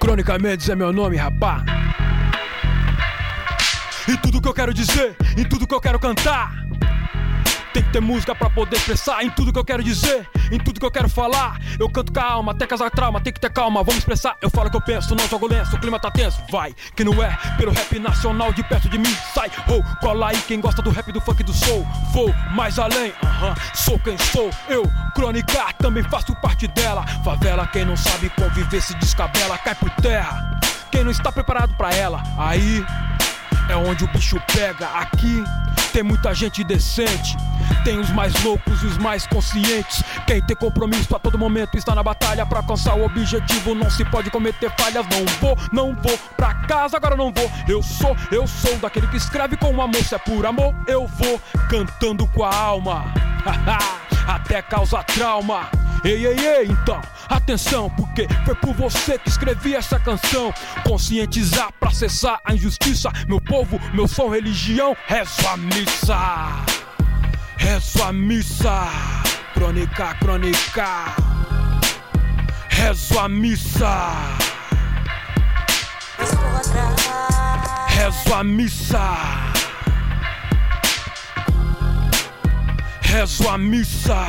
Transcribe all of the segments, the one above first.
Crônica Mendes é meu nome, rapá. Em tudo que eu quero dizer, em tudo que eu quero cantar, tem que ter música pra poder expressar. Em tudo que eu quero dizer, em tudo que eu quero falar, eu canto com a alma, até casar trauma, tem que ter calma, vamos expressar. Eu falo o que eu penso, não jogo lenço, o clima tá tenso. Vai, que não é pelo rap nacional, de perto de mim sai. Cola aí quem gosta do rap, do funk, do soul. Vou mais além, sou quem sou. Eu, crônica, também faço parte dela. Favela, quem não sabe conviver se descabela, cai por terra. Quem não está preparado pra ela, aí é onde o bicho pega. Aqui tem muita gente decente, tem os mais loucos e os mais conscientes. Quem tem compromisso a todo momento está na batalha pra alcançar o objetivo. Não se pode cometer falhas. Não vou pra casa, agora não vou. Eu sou daquele que escreve com amor. Se é por amor, eu vou cantando com a alma. Até causa trauma. Ei, então, atenção, porque foi por você que escrevi essa canção. Conscientizar pra cessar a injustiça. Meu povo, meu som, religião, rezo a missa. Rezo a missa. Crônica, rezo a missa. Rezo a missa. Rezo a missa.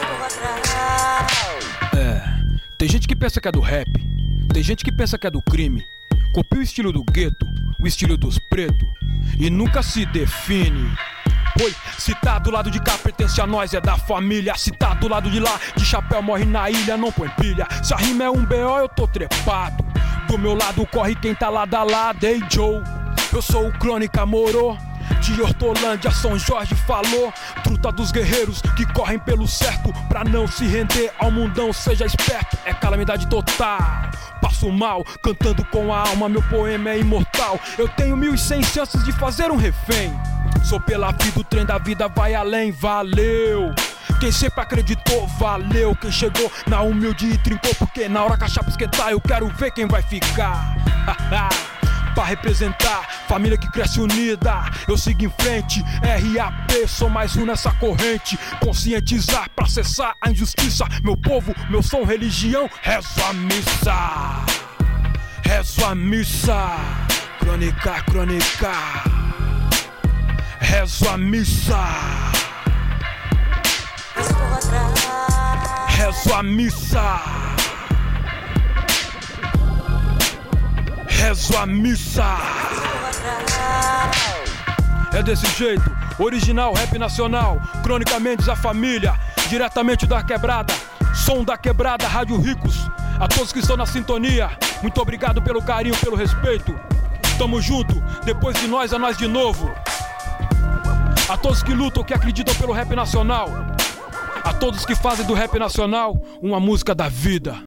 Tem gente que pensa que é do rap, tem gente que pensa que é do crime. Copia o estilo do gueto, o estilo dos pretos, e nunca se define. Oi, se tá do lado de cá pertence a nós, é da família. Se tá do lado de lá, de chapéu morre na ilha, não põe pilha. Se a rima é um BO, eu tô trepado. Do meu lado corre quem tá lado a lado. Ei Joe, eu sou o Crônica Moro, de Hortolândia, São Jorge falou. Truta dos guerreiros que correm pelo certo, pra não se render ao mundão, seja esperto. É calamidade total, passo mal, cantando com a alma, meu poema é imortal. Eu tenho 1100 chances de fazer um refém. Sou pela vida, o trem da vida vai além, valeu. Quem sempre acreditou, valeu. Quem chegou na humilde e trincou, porque na hora que a chapa esquentar eu quero ver quem vai ficar. Pra representar, família que cresce unida, eu sigo em frente, RAP, sou mais um nessa corrente. Conscientizar pra cessar a injustiça. Meu povo, meu som, religião, rezo a missa. Rezo a missa. Crônica, rezo a missa. Rezo a missa. Rezo a missa. É desse jeito, original, rap nacional. Crônica Mendes, a família, diretamente da quebrada. Som da quebrada, Rádio Ricos. A todos que estão na sintonia, muito obrigado pelo carinho, pelo respeito. Tamo junto, depois de nós é nós de novo. A todos que lutam, que acreditam pelo rap nacional. A todos que fazem do rap nacional uma música da vida.